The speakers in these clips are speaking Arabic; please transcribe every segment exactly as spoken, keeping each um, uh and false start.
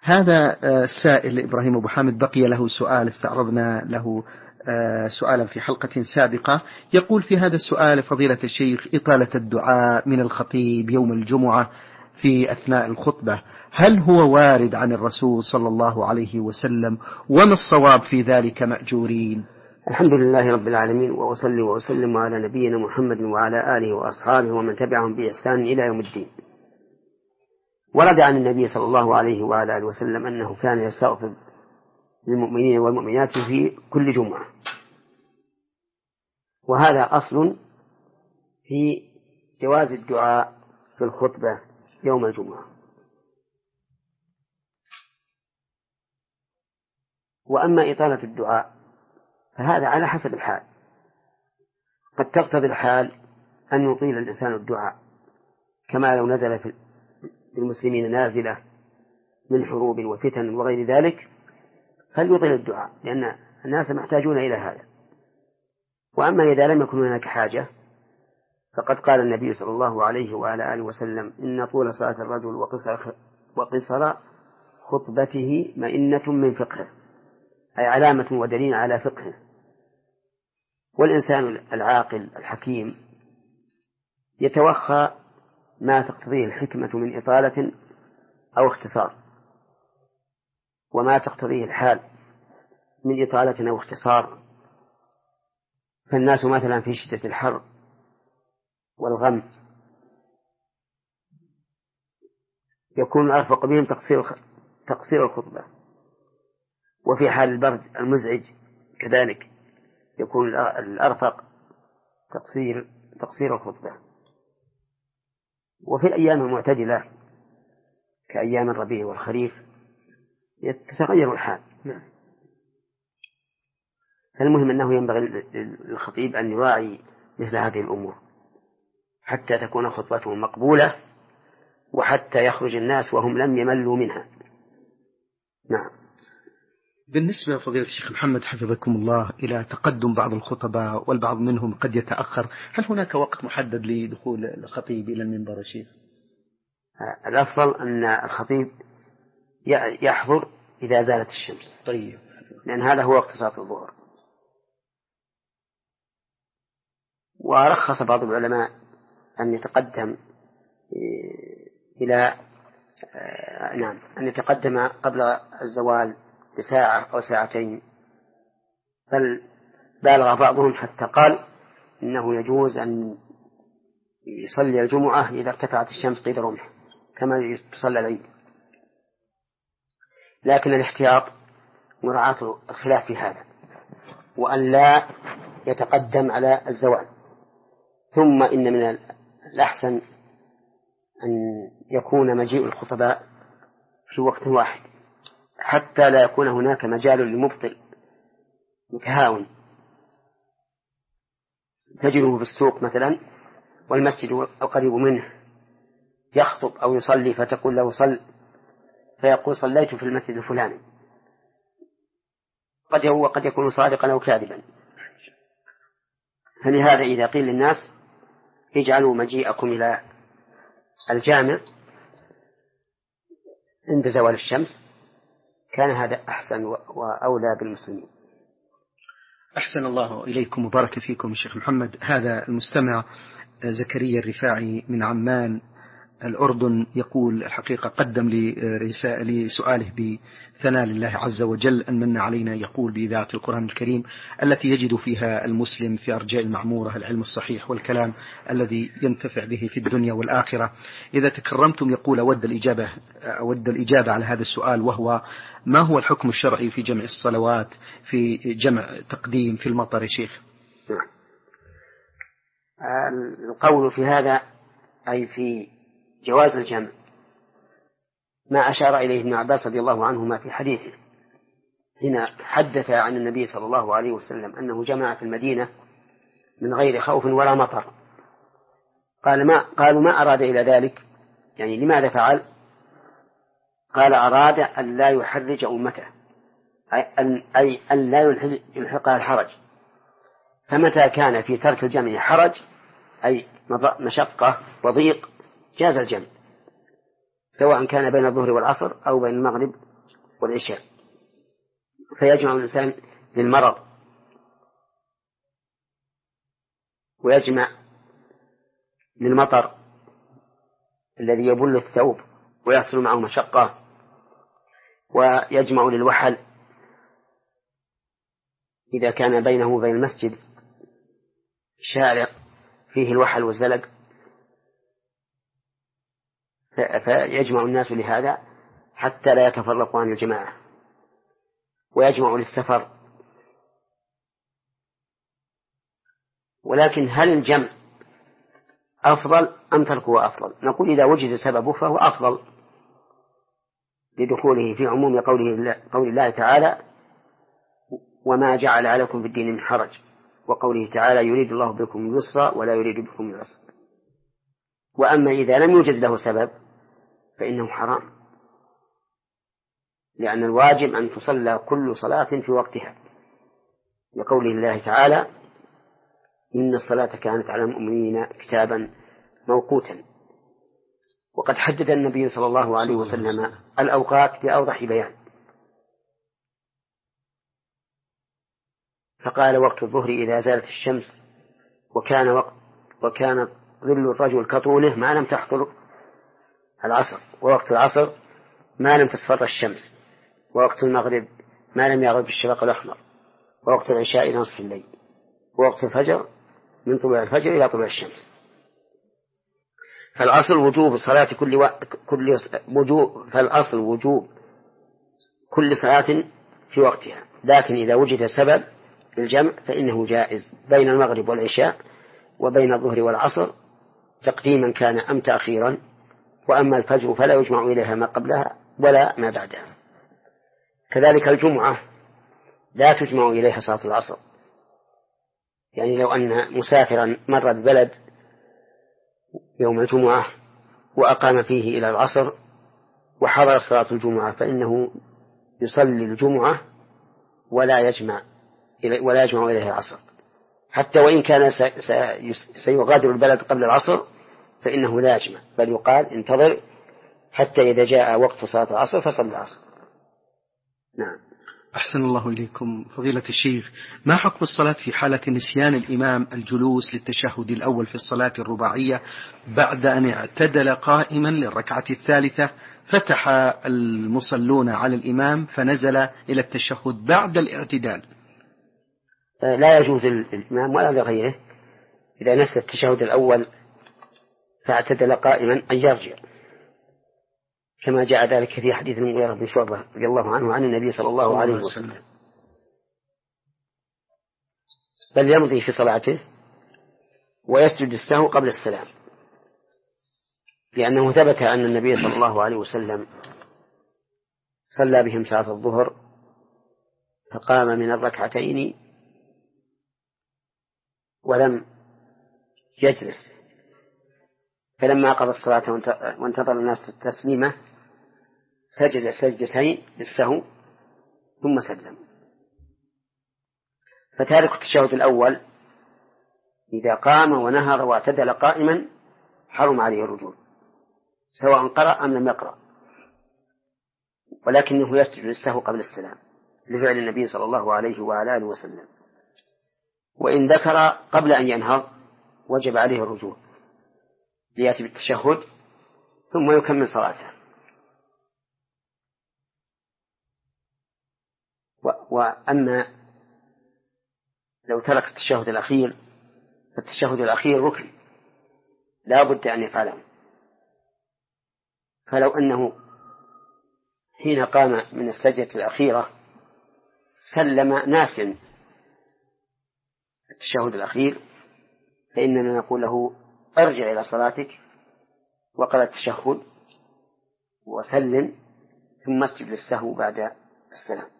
هذا السائل إبراهيم أبو حامد بقي له سؤال استعرضنا له سؤالا في حلقة سابقة، يقول في هذا السؤال: فضيلة الشيخ، إطالة الدعاء من الخطيب يوم الجمعة في أثناء الخطبة هل هو وارد عن الرسول صلى الله عليه وسلم؟ وما الصواب في ذلك مأجورين؟ الحمد لله رب العالمين، وأصلي وأسلم على نبينا محمد وعلى آله وأصحابه ومن تبعهم بإحسان إلى يوم الدين. ورد عن النبي صلى الله عليه وعلى آله وسلم أنه كان يستغفر للمؤمنين والمؤمنات في كل جمعة، وهذا أصل في جواز الدعاء في الخطبة يوم الجمعة. وأما إطالة الدعاء فهذا على حسب الحال، قد تقتضي الحال أن يطيل الإنسان الدعاء، كما لو نزل في المسلمين نازلة من حروب وفتن وغير ذلك فليطيل الدعاء، لأن الناس محتاجون إلى هذا. وأما إذا لم يكن هناك حاجة فقد قال النبي صلى الله عليه وعلى آله وسلم: إن طول صلاة الرجل وقصر, وقصر خطبته مئنة من فقهه، أي علامة ودليل على فقهه. والإنسان العاقل الحكيم يتوخى ما تقتضيه الحكمة من إطالة أو اختصار، وما تقتضيه الحال من إطالة أو اختصار. فالناس مثلا في شدة الحر والغم يكون الأرفق بهم تقصير تقصير الخطبة، وفي حال البرد المزعج كذلك يكون الأرفق تقصير تقصير الخطبة. وفي الأيام المعتدلة كأيام الربيع والخريف يتغير الحال. فالمهم أنه ينبغي للخطيب أن يراعي مثل هذه الأمور حتى تكون خطبته مقبولة، وحتى يخرج الناس وهم لم يملوا منها. نعم. بالنسبة فضيلة الشيخ محمد حفظكم الله إلى تقدم بعض الخطباء والبعض منهم قد يتأخر، هل هناك وقت محدد لدخول الخطيب إلى المنبر الشيخ؟ الأفضل أن الخطيب يحضر إذا زالت الشمس. طيب. لأن هذا هو وقت صلاة الظهر. ورخص بعض العلماء أن يتقدم إلى نعم أن يتقدم قبل الزوال بساعة أو ساعتين، بل بالغ بعضهم حتى قال إنه يجوز أن يصلي الجمعة إذا ارتفعت الشمس قيد رمح كما يصلى العيد. لكن الاحتياط مراعاة الخلاف في هذا، وأن لا يتقدم على الزوال. ثم إن من الأحسن أن يكون مجيء الخطباء في وقت واحد حتى لا يكون هناك مجال لمبطل متهاون تجده في السوق مثلا والمسجد القريب منه يخطب أو يصلي فتقول له صل، فيقول صليت في المسجد الفلاني، قد هو قد يكون صادقا أو كاذبا. فلهذا إذا قيل للناس اجعلوا مجيئكم إلى الجامع عند زوال الشمس كان هذا أحسن وأولى بالمسلمين. أحسن الله إليكم وبارك فيكم الشيخ محمد. هذا المستمع زكريا الرفاعي من عمان الأردن يقول: الحقيقة قدم لسؤاله بثناء لله عز وجل أن من علينا، يقول: بإذاعة القرآن الكريم التي يجد فيها المسلم في أرجاء المعمورة العلم الصحيح والكلام الذي ينتفع به في الدنيا والآخرة، إذا تكرمتم يقول أود الإجابة, أود الإجابة على هذا السؤال، وهو: ما هو الحكم الشرعي في جمع الصلوات في جمع تقديم في المطر يا شيخ؟ القول في هذا أي في جواز الجمع ما أشار إليه ابن عباس رضي الله عنهما في حديثه هنا حدث عن النبي صلى الله عليه وسلم أنه جمع في المدينة من غير خوف ولا مطر. قال ما قالوا ما أراد إلى ذلك، يعني لماذا فعل؟ قال أراد أن لا يحرج أمته، أي أن لا يلحقها الحرج. فمتى كان في ترك الجمع حرج أي مشقة وضيق جاز الجمع، سواء كان بين الظهر والعصر أو بين المغرب والعشاء، فيجمع الإنسان للمرض ويجمع للمطر الذي يبل الثوب ويحصل معه مشقة، ويجمع للوحل إذا كان بينه وبين المسجد شارع فيه الوحل والزلق، فيجمع الناس لهذا حتى لا يتفرقوا عن الجماعة. ويجمع للسفر. ولكن هل الجمع أفضل أم تركه أفضل؟ نقول إذا وجد سببه فهو أفضل لدخوله في عموم قوله الله, قول الله تعالى: وما جعل عليكم في الدين من حرج، وقوله تعالى: يريد الله بكم اليسر ولا يريد بكم العسر. وأما إذا لم يوجد له سبب فإنه حرام، لأن الواجب أن تصلى كل صلاة في وقتها، لقوله الله تعالى: إن الصلاة كانت على المؤمنين كتابا موقوتا. وقد حدد النبي صلى الله عليه وسلم الأوقات بأوضح بيان، فقال: وقت الظهر إذا زالت الشمس، وكان وقت وكان ظل الرجل كطوله ما لم تحضر العصر، ووقت العصر ما لم تصفر الشمس، ووقت المغرب ما لم يغرب الشفق الأحمر، ووقت العشاء إلى نصف الليل، ووقت الفجر من طلوع الفجر إلى طلوع الشمس. فالأصل وجوب صلاة كل و... كل وجوب فالأصل وجوب كل صلاة في وقتها، لكن إذا وجد سبب الجمع فإنه جائز بين المغرب والعشاء وبين الظهر والعصر تقديما كان أم تأخيرا. وأما الفجر فلا يجمع إليها ما قبلها ولا ما بعدها. كذلك الجمعة لا تجمع إليها صلاة العصر، يعني لو أن مسافرا مر ببلد يوم الجمعة وأقام فيه إلى العصر وحضر صلاة الجمعة فإنه يصلي الجمعة ولا يجمع ولا يجمع إليها العصر، حتى وإن كان سيغادر البلد قبل العصر فإنه لا يجمع، بل يقال: انتظر حتى إذا جاء وقت صلاة العصر فصل العصر. نعم. أحسن الله إليكم فضيلة الشيخ. ما حكم الصلاة في حالة نسيان الإمام الجلوس للتشهد الأول في الصلاة الرباعية بعد أن اعتدل قائما للركعة الثالثة، فتح المصلون على الإمام فنزل إلى التشهد بعد الاعتدال؟ لا يجوز للإمام ولا لغيره إذا نسى التشهد الأول فاعتدل قائما أن يرجع، كما جاء ذلك في حديث المغيرة بن شعبة رضي الله عنه عن النبي صلى الله عليه وسلم، بل يمضي في صلاته ويسجد السهو قبل السلام، لأنه ثبت أن النبي صلى الله عليه وسلم صلى بهم صلاة الظهر فقام من الركعتين ولم يجلس، فلما قضى الصلاة وانتظر الناس التسليمة سجد سجدتين للسهو ثم سلم. فتارك التشهد الأول إذا قام ونهض واعتدل قائما حرم عليه الرجوع سواء قرأ أم لم يقرأ، ولكنه يسجد للسهو قبل السلام لفعل النبي صلى الله عليه وعلى آله وسلم. وإن ذكر قبل أن ينهض وجب عليه الرجوع ليأتي بالتشهد ثم يكمل صلاته. وأما لو ترك التشهد الأخير فالتشهد الأخير ركن لا بد أن يفعله، فلو أنه حين قام من السجدة الأخيرة سلم ناسا التشهد الأخير فإننا نقول له: ارجع إلى صلاتك وقرأ التشهد وسلم ثم اسجد للسهو بعد السلام.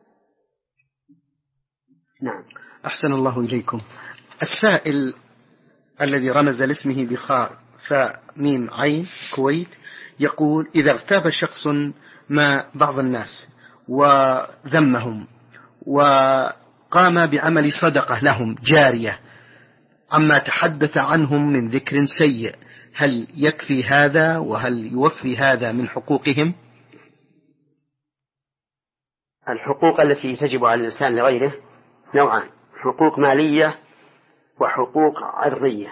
نعم. أحسن الله إليكم. السائل الذي رمز لاسمه بخاء فاء ميم عين كويت يقول: إذا اغتاب شخص ما بعض الناس وذمهم وقام بعمل صدقة لهم جارية عما تحدث عنهم من ذكر سيء، هل يكفي هذا وهل يوفي هذا من حقوقهم؟ الحقوق التي تجب على الإنسان لغيره نوعان: حقوق مالية وحقوق عرضية.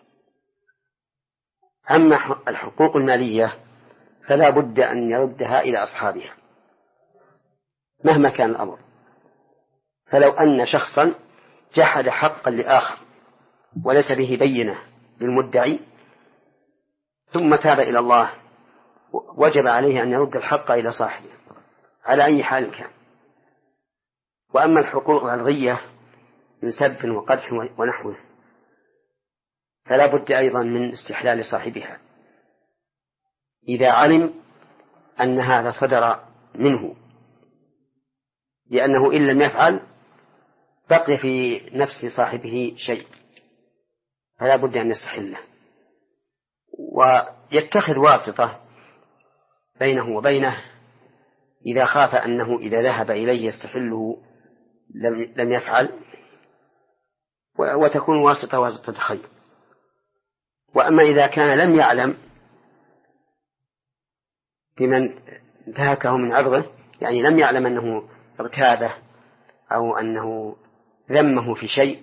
أما الحقوق المالية فلا بد أن يردها إلى أصحابها مهما كان الأمر. فلو أن شخصا جحد حقا لآخر وليس به بينة للمدعي ثم تاب إلى الله وجب عليه أن يرد الحق إلى صاحبه على أي حال كان. وأما الحقوق العرضية من سب وقدح ونحوه فلا بد أيضا من استحلال صاحبها إذا علم أن هذا صدر منه، لأنه إن لم يفعل بقي في نفس صاحبه شيء، فلا بد أن يستحله ويتخذ واسطة بينه وبينه إذا خاف أنه إذا ذهب إليه يستحله لم, لم يفعل، وتكون واسطة واسطة خير. وأما إذا كان لم يعلم بمن انتهكه من عرضه، يعني لم يعلم أنه ارتابه أو أنه ذمه في شيء،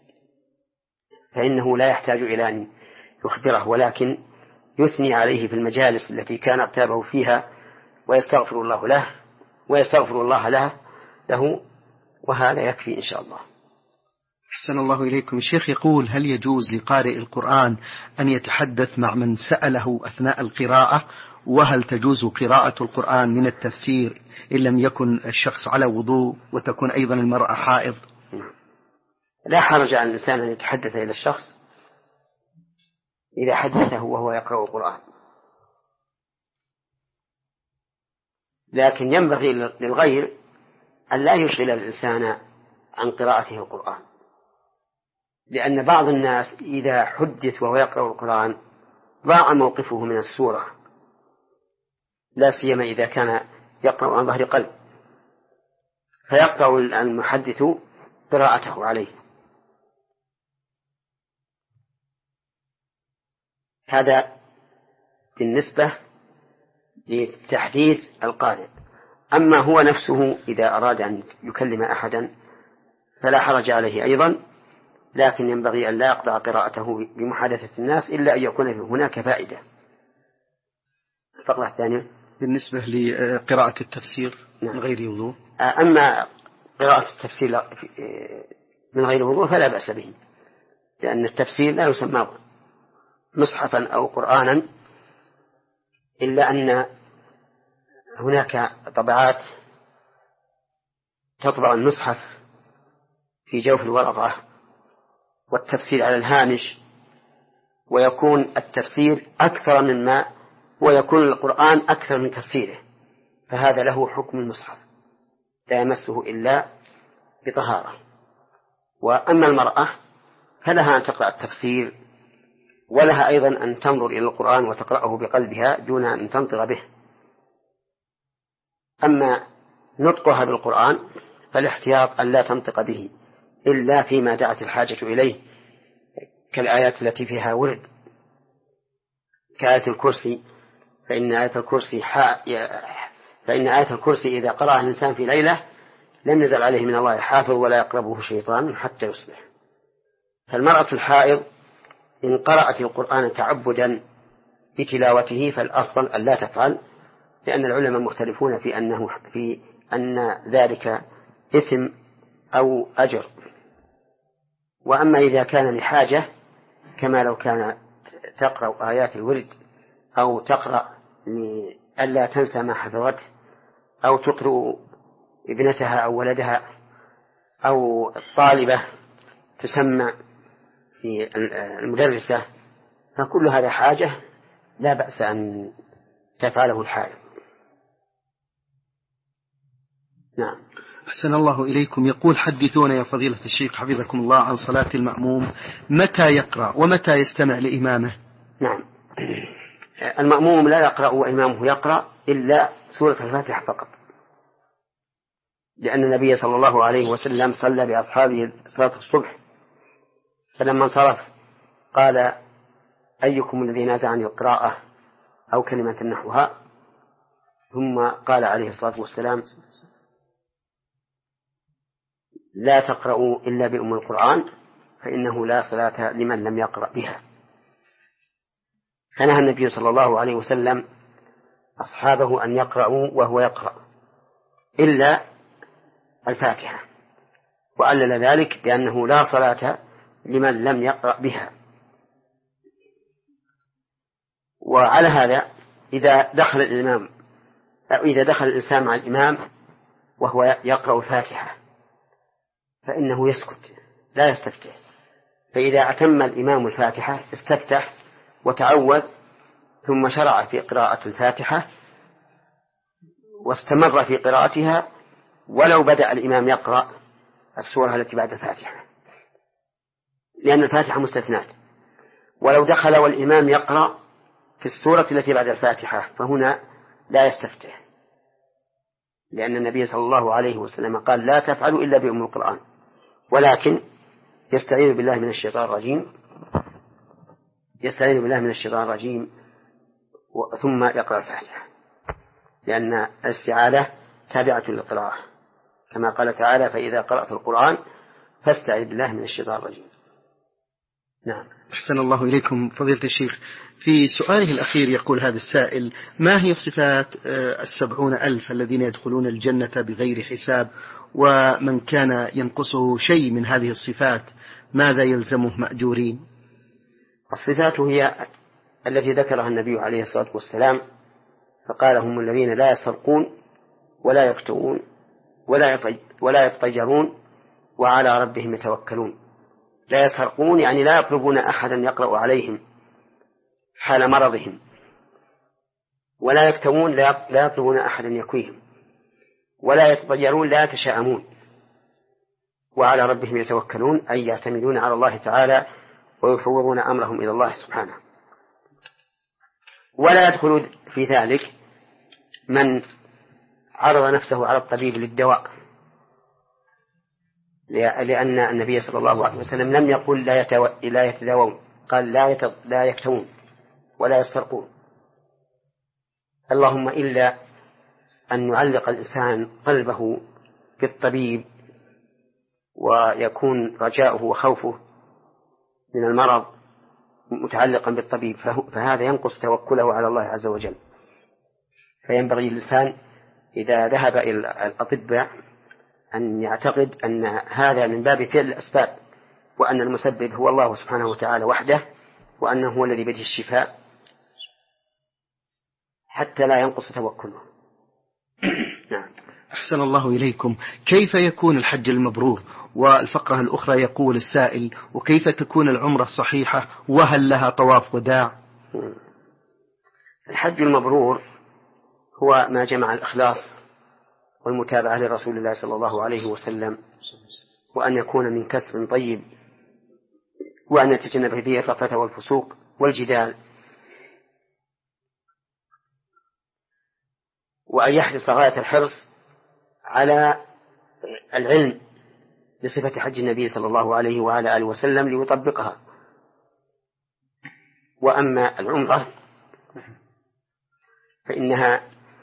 فإنه لا يحتاج إلى أن يخبره، ولكن يثني عليه في المجالس التي كان ارتابه فيها ويستغفر الله له ويستغفر الله له, له وهذا يكفي إن شاء الله. أحسن الله إليكم. الشيخ يقول: هل يجوز لقارئ القرآن أن يتحدث مع من سأله أثناء القراءة؟ وهل تجوز قراءة القرآن من التفسير إن لم يكن الشخص على وضوء وتكون أيضا المرأة حائض؟ لا حرج على الإنسان أن يتحدث إلى الشخص إذا حدثه وهو يقرأ القرآن، لكن ينبغي للغير أن لا يشغل الإنسان عن قراءته القرآن، لأن بعض الناس إذا حدث وهو يقرأ القرآن ضاع موقفه من السورة، لا سيما إذا كان يقرأ عن ظهر قلب، فيقرأ المحدث قراءته عليه. هذا بالنسبة لتحديث القارئ. أما هو نفسه إذا أراد أن يكلم أحدا فلا حرج عليه أيضا، لكن ينبغي أن لا يقطع قراءته بمحادثة الناس إلا أن يكون هناك فائدة. الفقرة الثانية بالنسبة لقراءة التفسير من غير وضوء. أما قراءة التفسير من غير وضوء فلا بأس به، لأن التفسير لا يسمى مصحفا أو قرآنا، إلا أن هناك طبعات تطبع المصحف في جوف الورقة والتفسير على الهامش، ويكون التفسير أكثر مما ويكون القرآن أكثر من تفسيره، فهذا له حكم المصحف لا يمسه إلا بطهارة. وأما المرأة فلها أن تقرأ التفسير، ولها أيضا أن تنظر إلى القرآن وتقرأه بقلبها دون أن تنطق به. أما نطقها بالقرآن فالاحتياط أن لا تنطق به إلا فيما دعت الحاجة إليه، كالآيات التي فيها ورد كآية الكرسي، فإن آية الكرسي حا... فإن آية الكرسي إذا قرأها الإنسان في ليلة لم ينزل عليه من الله حافظ ولا يقربه شيطان حتى يصبح. فالمرأة الحائض إن قرأت القرآن تعبدا بتلاوته فالأفضل أن لا تفعل، لأن العلماء مختلفون في أنه في أن ذلك إثم أو أجر. وأما إذا كان لحاجة كما لو كان تقرأ آيات الورد أو تقرأ لألا تنسى ما حفظته أو تقرأ ابنتها أو ولدها أو الطالبة تسمع في المدرسة، فكل هذا حاجة لا بأس أن تفعله الحائض. نعم. أحسن الله إليكم. يقول: حدثونا يا فضيلة الشيخ حفظكم الله عن صلاة المأموم، متى يقرأ ومتى يستمع لإمامه؟ نعم، المأموم لا يقرأ وإمامه يقرأ إلا سورة الفاتحة فقط، لأن النبي صلى الله عليه وسلم صلى بأصحابه صلاة الصبح، فلما انصرف قال: أيكم الذي نازعني القراءة أو كلمة نحوها، ثم قال عليه الصلاة والسلام: لا تقرأوا إلا بأم القرآن فإنه لا صلاة لمن لم يقرأ بها. فنهى النبي صلى الله عليه وسلم أصحابه أن يقرأوا وهو يقرأ إلا الفاتحة، وعلل ذلك بأنه لا صلاة لمن لم يقرأ بها. وعلى هذا إذا دخل الإمام أو إذا دخل الإنسان مع الإمام وهو يقرأ الفاتحة فإنه يسكت لا يستفتح، فإذا أتم الإمام الفاتحة استفتح وتعوذ ثم شرع في قراءة الفاتحة واستمر في قراءتها ولو بدأ الإمام يقرأ السورة التي بعد الفاتحة، لأن الفاتحة مستثنات. ولو دخل والإمام يقرأ في السورة التي بعد الفاتحة فهنا لا يستفتح، لأن النبي صلى الله عليه وسلم قال لا تفعلوا إلا بأم القرآن، ولكن يستعيذ بالله من الشيطان الرجيم يستعيذ بالله من الشيطان الرجيم ثم يقرأ الفاتحة، لأن الاستعاذة تابعة للقراءة، كما قال تعالى فإذا قرأت القرآن فاستعذ بالله من الشيطان الرجيم. نعم. أحسن الله إليكم فضيلة الشيخ. في سؤاله الأخير يقول هذا السائل: ما هي صفات السبعون ألف الذين يدخلون الجنة بغير حساب، ومن كان ينقصه شيء من هذه الصفات ماذا يلزمه مأجورين؟ الصفات هي التي ذكرها النبي عليه الصلاة والسلام، فقال هم الذين لا يسرقون ولا يكتوون ولا يتطيرون وعلى ربهم يتوكلون. لا يسرقون يعني لا يطلبون أحدا يقرأ عليهم حال مرضهم، ولا يكتوون لا يطلبون أحدا يكويهم، ولا يتطيرون لا يتشاءمون، وعلى ربهم يتوكلون أي يعتمدون على الله تعالى ويفوضون أمرهم إلى الله سبحانه. ولا يدخل في ذلك من عرض نفسه على الطبيب للدواء، لأن النبي صلى الله عليه وسلم لم يقل لا يتداوون، قال لا يكتوون ولا يسترقون، اللهم إلا أن يعلق الإنسان قلبه بالطبيب ويكون رجاؤه وخوفه من المرض متعلقا بالطبيب، فهذا ينقص توكله على الله عز وجل. فينبغي الإنسان إذا ذهب إلى الأطباء أن يعتقد أن هذا من باب فعل الأسباب، وأن المسبب هو الله سبحانه وتعالى وحده، وأنه هو الذي بيده الشفاء حتى لا ينقص توكله. نعم. أحسن الله إليكم. كيف يكون الحج المبرور؟ والفقرة الأخرى يقول السائل: وكيف تكون العمرة الصحيحة وهل لها طواف وداع؟ الحج المبرور هو ما جمع الإخلاص والمتابعة لرسول الله صلى الله عليه وسلم، وأن يكون من كسب طيب، وأن يتجنب فيه الرفث والفسوق والجدال، وأن يحرص غاية الحرص على العلم بصفة حج النبي صلى الله عليه وعلى آله وسلم ليطبقها. وأما العمرة فإنها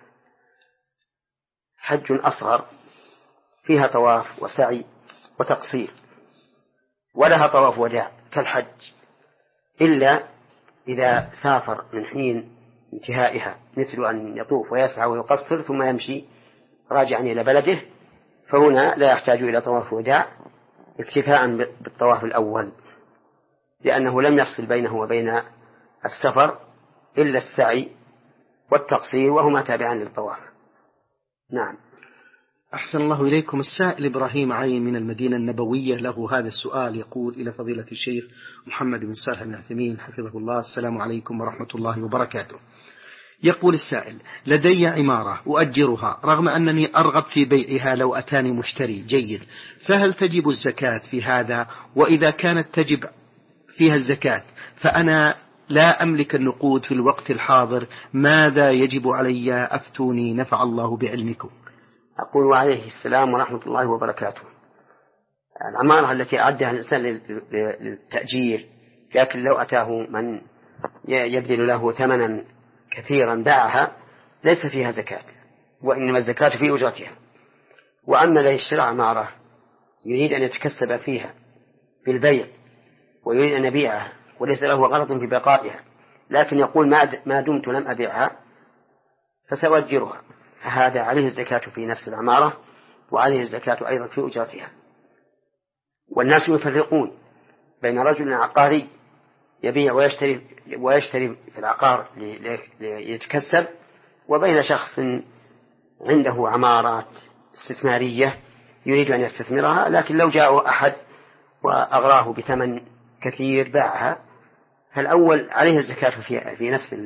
حج أصغر فيها طواف وسعي وتقصير، ولها طواف وداع كالحج، إلا إذا سافر من حين انتهائها، مثل أن يطوف ويسعى ويقصر ثم يمشي راجعا إلى بلده، فهنا لا يحتاج إلى طواف وداع اكتفاء بالطواف الأول، لأنه لم يفصل بينه وبين السفر إلا السعي والتقصير، وهما تابعان للطواف. نعم. أحسن الله إليكم. السائل إبراهيم عين من المدينة النبوية له هذا السؤال، يقول: إلى فضيلة الشيخ محمد بن صالح بن عثيمين حفظه الله، السلام عليكم ورحمة الله وبركاته. يقول السائل: لدي عمارة أؤجرها رغم أنني أرغب في بيعها لو أتاني مشتري جيد، فهل تجب الزكاة في هذا؟ وإذا كانت تجب فيها الزكاة فأنا لا أملك النقود في الوقت الحاضر، ماذا يجب علي؟ أفتوني نفع الله بعلمكم. أقول وعليه السلام ورحمة الله وبركاته. العمارة التي أعدها الإنسان للتأجير، لكن لو أتاه من يبذل له ثمنا كثيرا باعها ليس فيها زكاة، وإنما الزكاة في أجرتها. وأما الذي اشترى عمارة يريد أن يتكسب فيها بالبيع ويريد أن يبيعها وليس له غرض في بقائها، لكن يقول ما دمت لم أبيعها فسأؤجرها، فهذا عليه الزكاة في نفس العمارة وعليه الزكاة أيضا في أجرتها. والناس يفرقون بين رجل عقاري يبيع ويشتري, ويشتري في العقار ليتكسب، وبين شخص عنده عمارات استثمارية يريد أن يستثمرها، لكن لو جاء أحد وأغراه بثمن كثير باعها، فالأول عليه الزكاة في, في نفس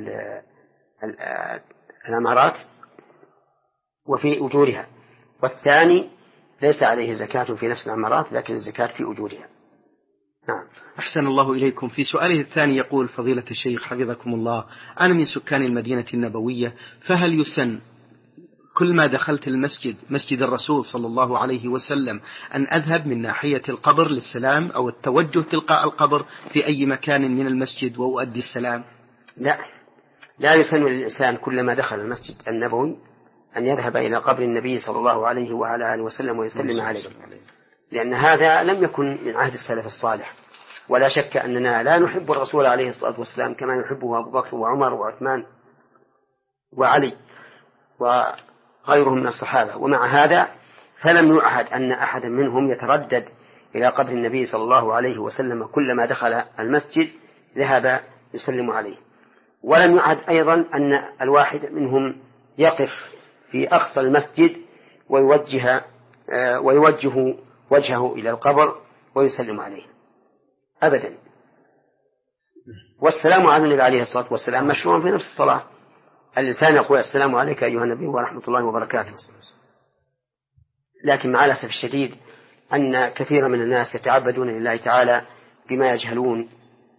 العمارات وفي أجورها، والثاني ليس عليه زكاة في نفس العمارات لكن الزكاة في أجورها. نعم. أحسن الله إليكم. في سؤاله الثاني يقول فضيلة الشيخ حفظكم الله: أنا من سكان المدينة النبوية، فهل يسن كل ما دخلت المسجد مسجد الرسول صلى الله عليه وسلم أن أذهب من ناحية القبر للسلام أو التوجه تلقاء القبر في أي مكان من المسجد وأؤدي السلام؟ لا، لا يسن للإنسان كلما دخل المسجد النبوي أن يذهب إلى قبر النبي صلى الله عليه وعلى آله وسلم ويسلم عليه، لأن هذا لم يكن من عهد السلف الصالح. ولا شك أننا لا نحب الرسول عليه الصلاة والسلام كما يحبه أبو بكر وعمر وعثمان وعلي وغيرهم من الصحابة، ومع هذا فلم يعهد أن أحدا منهم يتردد إلى قبر النبي صلى الله عليه وسلم كلما دخل المسجد ذهب يسلم عليه. ولم يعهد أيضا أن الواحد منهم يقف في أقصى المسجد ويوجه ويوجه وجهه إلى القبر ويسلم عليه أبدا. والسلام على النبي عليه الصلاة والسلام مشروع في نفس الصلاة، الإنسان يقول السلام عليك أيها النبي ورحمة الله وبركاته. لكن مع الأسف الشديد أن كثير من الناس يتعبدون لله تعالى بما يجهلون،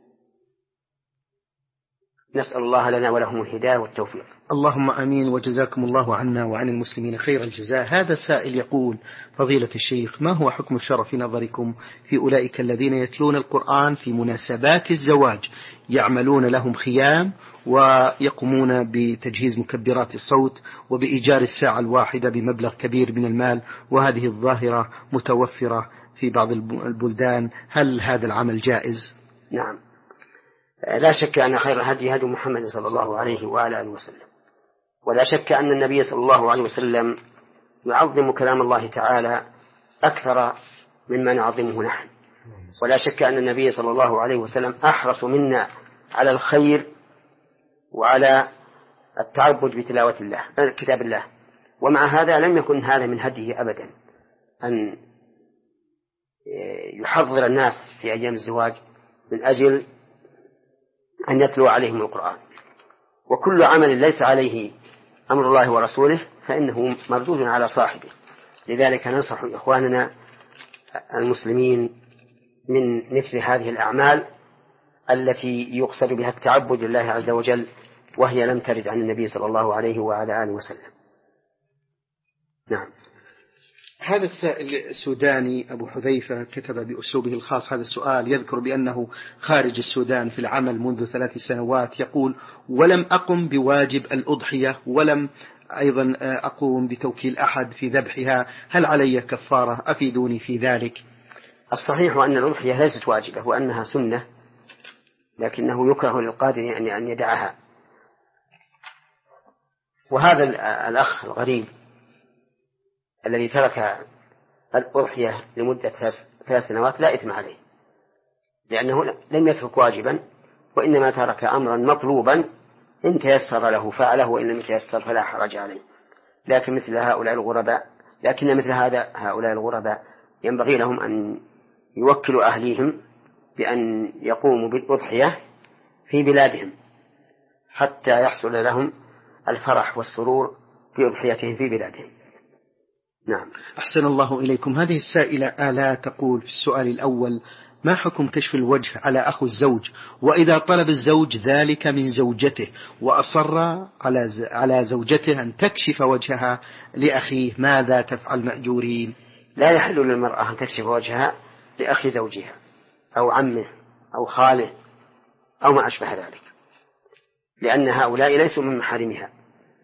نسأل الله لنا ولهم الهداية والتوفيق. اللهم آمين، وجزاكم الله عنا وعن المسلمين خير الجزاء. هذا سائل يقول فضيلة الشيخ: ما هو حكم الشرع في نظركم في أولئك الذين يتلون القرآن في مناسبات الزواج، يعملون لهم خيام ويقومون بتجهيز مكبرات الصوت وبإيجار الساعة الواحدة بمبلغ كبير من المال، وهذه الظاهرة متوفرة في بعض البلدان، هل هذا العمل جائز؟ نعم، لا شك أن خير الهدي هدي محمد صلى الله عليه وعلى آله وسلم، ولا شك أن النبي صلى الله عليه وسلم يعظم كلام الله تعالى أكثر مما نعظمه نحن، ولا شك أن النبي صلى الله عليه وسلم أحرص منا على الخير وعلى التعبد بتلاوة الله كتاب الله. ومع هذا لم يكن هذا من هديه أبدا أن يحضر الناس في أيام الزواج من أجل أن يتلو عليهم القرآن. وكل عمل ليس عليه أمر الله ورسوله فإنه مردود على صاحبه. لذلك ننصح إخواننا المسلمين من مثل هذه الأعمال التي يقصد بها التعبد لله عز وجل، وهي لم ترد عن النبي صلى الله عليه وعلى آله وسلم. نعم. هذا السائل السوداني أبو حذيفة كتب بأسلوبه الخاص هذا السؤال، يذكر بأنه خارج السودان في العمل منذ ثلاث سنوات. يقول: ولم أقم بواجب الأضحية ولم أيضا أقوم بتوكيل أحد في ذبحها، هل علي كفارة؟ أفيدوني في ذلك. الصحيح أن الأضحية ليست واجبة وأنها سنة، لكنه يكره للقادر أن يدعها. وهذا الأخ الغريب الذي ترك الأضحية لمدة ثلاث سنوات لا إثم عليه، لأنه لم يترك واجبا وإنما ترك أمرا مطلوبا، إن تيسر له فعله وإن لم يتيسر فلا حرج عليه. لكن مثل هؤلاء الغرباء لكن مثل هذا هؤلاء الغرباء ينبغي لهم أن يوكلوا أهليهم بأن يقوموا بالأضحية في بلادهم حتى يحصل لهم الفرح والسرور في أضحيتهم في بلادهم. نعم. أحسن الله إليكم. هذه السائلة آلاء تقول في السؤال الأول: ما حكم كشف الوجه على أخو الزوج، وإذا طلب الزوج ذلك من زوجته وأصر على على زوجته أن تكشف وجهها لأخيه، ماذا تفعل مأجورين؟ لا يحل للمرأة أن تكشف وجهها لأخي زوجها أو عمه أو خاله أو ما أشبه ذلك، لأن هؤلاء ليسوا من محارمها،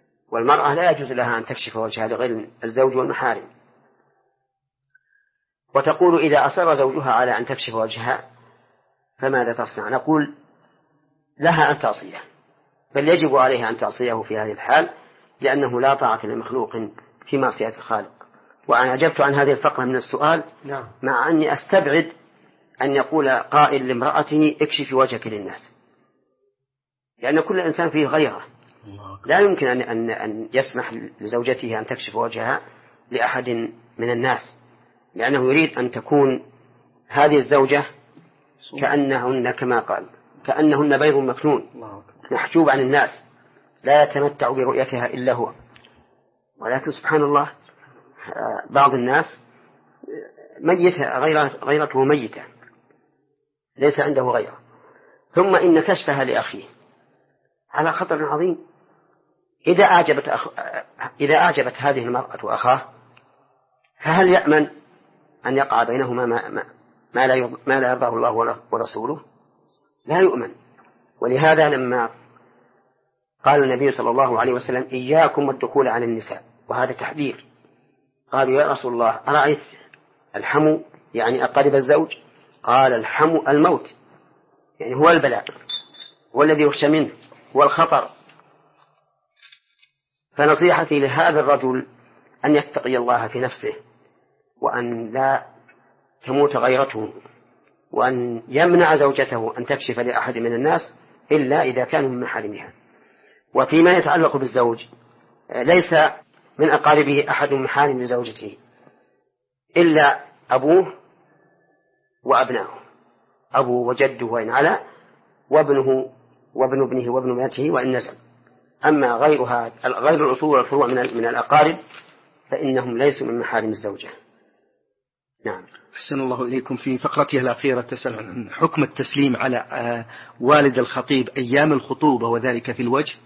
والمرأة لا يجوز لها أن تكشف وجهها لغير الزوج والمحارم. وتقول إذا أصر زوجها على أن تكشف وجهها فماذا تصنع؟ نقول لها أن تعصيه، بل يجب عليها أن تعصيه في هذه الحال، لأنه لا طاعة لمخلوق في معصية الخالق. وأنا أجبت عن هذه الفقرة من السؤال مع أني أستبعد أن يقول قائل لامرأته اكشفي وجهك للناس، لأن كل إنسان فيه غيره، لا يمكن أن, أن, أن يسمح لزوجته أن تكشف وجهها لأحد من الناس، لأنه يريد أن تكون هذه الزوجة كأنهن كما قال كأنهن بيض مكنون محجوب عن الناس لا يتمتع برؤيتها إلا هو. ولكن سبحان الله بعض الناس ميتة غيرته ميتة ليس عنده غيره، ثم إن كشفها لأخيه على خطر عظيم. إذا أعجبت, أخ... إذا أعجبت هذه المرأة أخاه فهل يأمن أن يقع بينهما ما, ما... ما, لا, يض... ما لا يرضاه الله ورسوله؟ لا يؤمن. ولهذا لما قال النبي صلى الله عليه وسلم إياكم والدخول على النساء، وهذا تحذير، قالوا يا رسول الله أرأيت الحمو يعني أقارب الزوج؟ قال الحمو الموت، يعني هو البلاء، هو الذي يخشى منه، هو الخطر. فنصيحتي لهذا الرجل أن يتقي الله في نفسه، وأن لا تموت غيرته، وأن يمنع زوجته أن تكشف لأحد من الناس إلا إذا كانوا من محارمها. وفيما يتعلق بالزوج ليس من أقاربه أحد محارم لزوجته إلا أبوه وأبناؤه، أبوه وجده وإن علا، وابنه وابن ابنه وابن ابنته وإن نزل. أما غيرها غير الأصول والفروع من من الأقارب فإنهم ليسوا من محارم الزوجة. نعم. أحسن الله إليكم. في فقرتها الأخيرة تسأل عن حكم التسليم على والد الخطيب أيام الخطوبة وذلك في الوجه.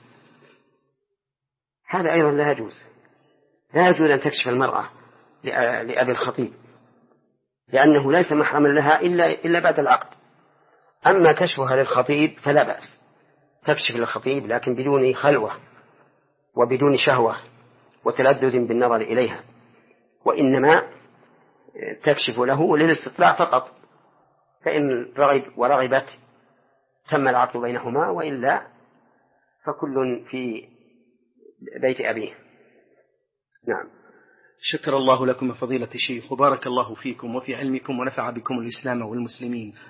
هذا أيضا لا يجوز، لا يجوز أن تكشف المرأة لأبي الخطيب، لأنه ليس محرما لها إلا إلا بعد العقد. أما كشفها للخطيب فلا بأس، تكشف للخطيب لكن بدون خلوة وبدون شهوة وتلذذ بالنظر إليها، وإنما تكشف له للاستطلاع فقط، فإن رغب ورغبت تم العقد بينهما، وإلا فكل في بيت أبيه. نعم. شكر الله لكم فضيلة الشيخ، وبارك الله فيكم وفي علمكم ونفع بكم الإسلام والمسلمين.